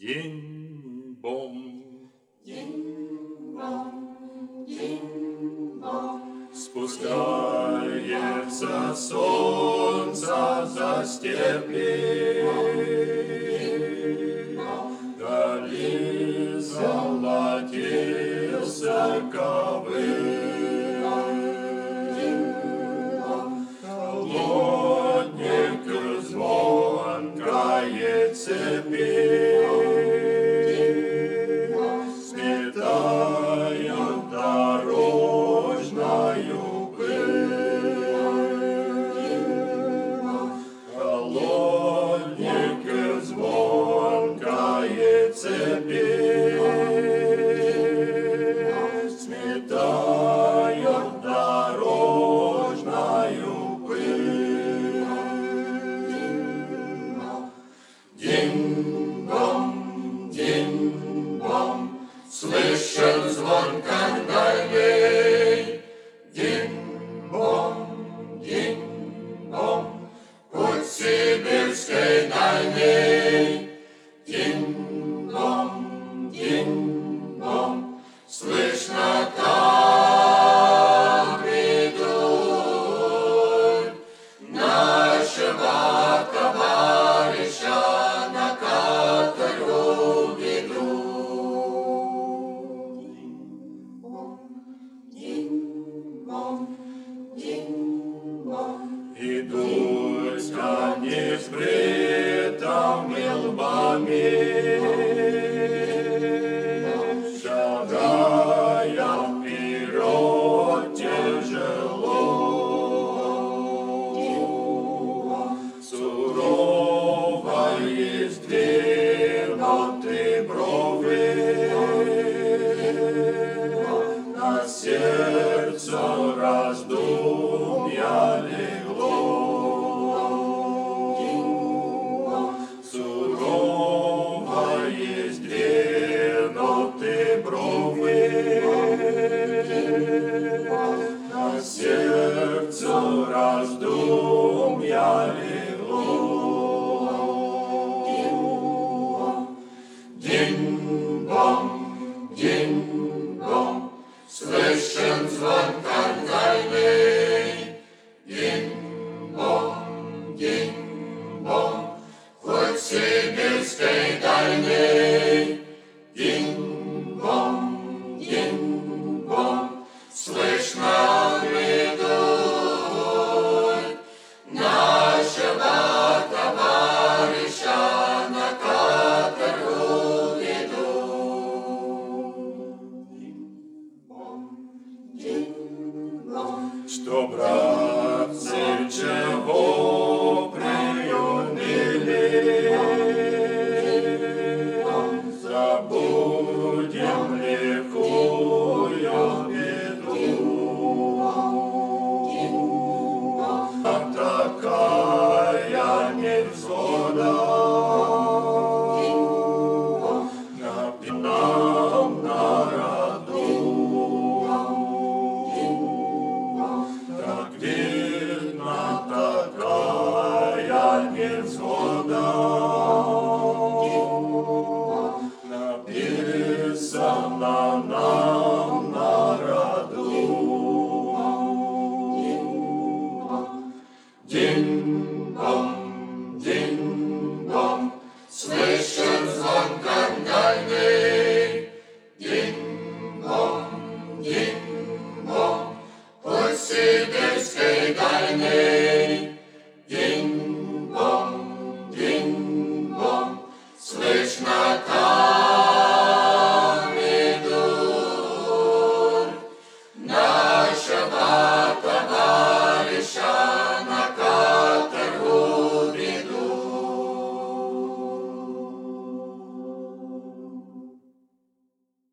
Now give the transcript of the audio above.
Динь-бом, Динь-бом, динь-бом, спускается солнце за степи, вдали золотился ковыль, холодник звонкой цепи. Сметают дорожную пыль, холодник звонкой цепи. Сметают дорожную пыль. Динь-бом, динь-бом, слышен звон кандальный. Динь-бом, динь-бом, путь сибирской дальний. Динь-бом, динь-бом, слышно там идут нашего товарища на каторгу ведут. динь-бом, динь-бом, Идут они с бритыми лбами, шагая вперед тяжело. Сурово сдвинуты брови, на сердце раздумья легло. Сурово сдвинуты брови, на сердце раздумья легло. Динь-бом, динь-бом, слышен звон кандальный. Динь-бом, динь-бом, хоть сибирской дальней. Динь-бом, динь-бом, слышно идут нашего товарища на каторгу ведут. динь-бом, Что, братцы, чего приуныли? Забудем лихую беду. Такая невзгода нам на роду. Так видно, такая невзгода написана нам на роду. Динь-бом, динь-бом, слышен звон кандальный. Динь-бом, динь-бом, путь сибирской дальний.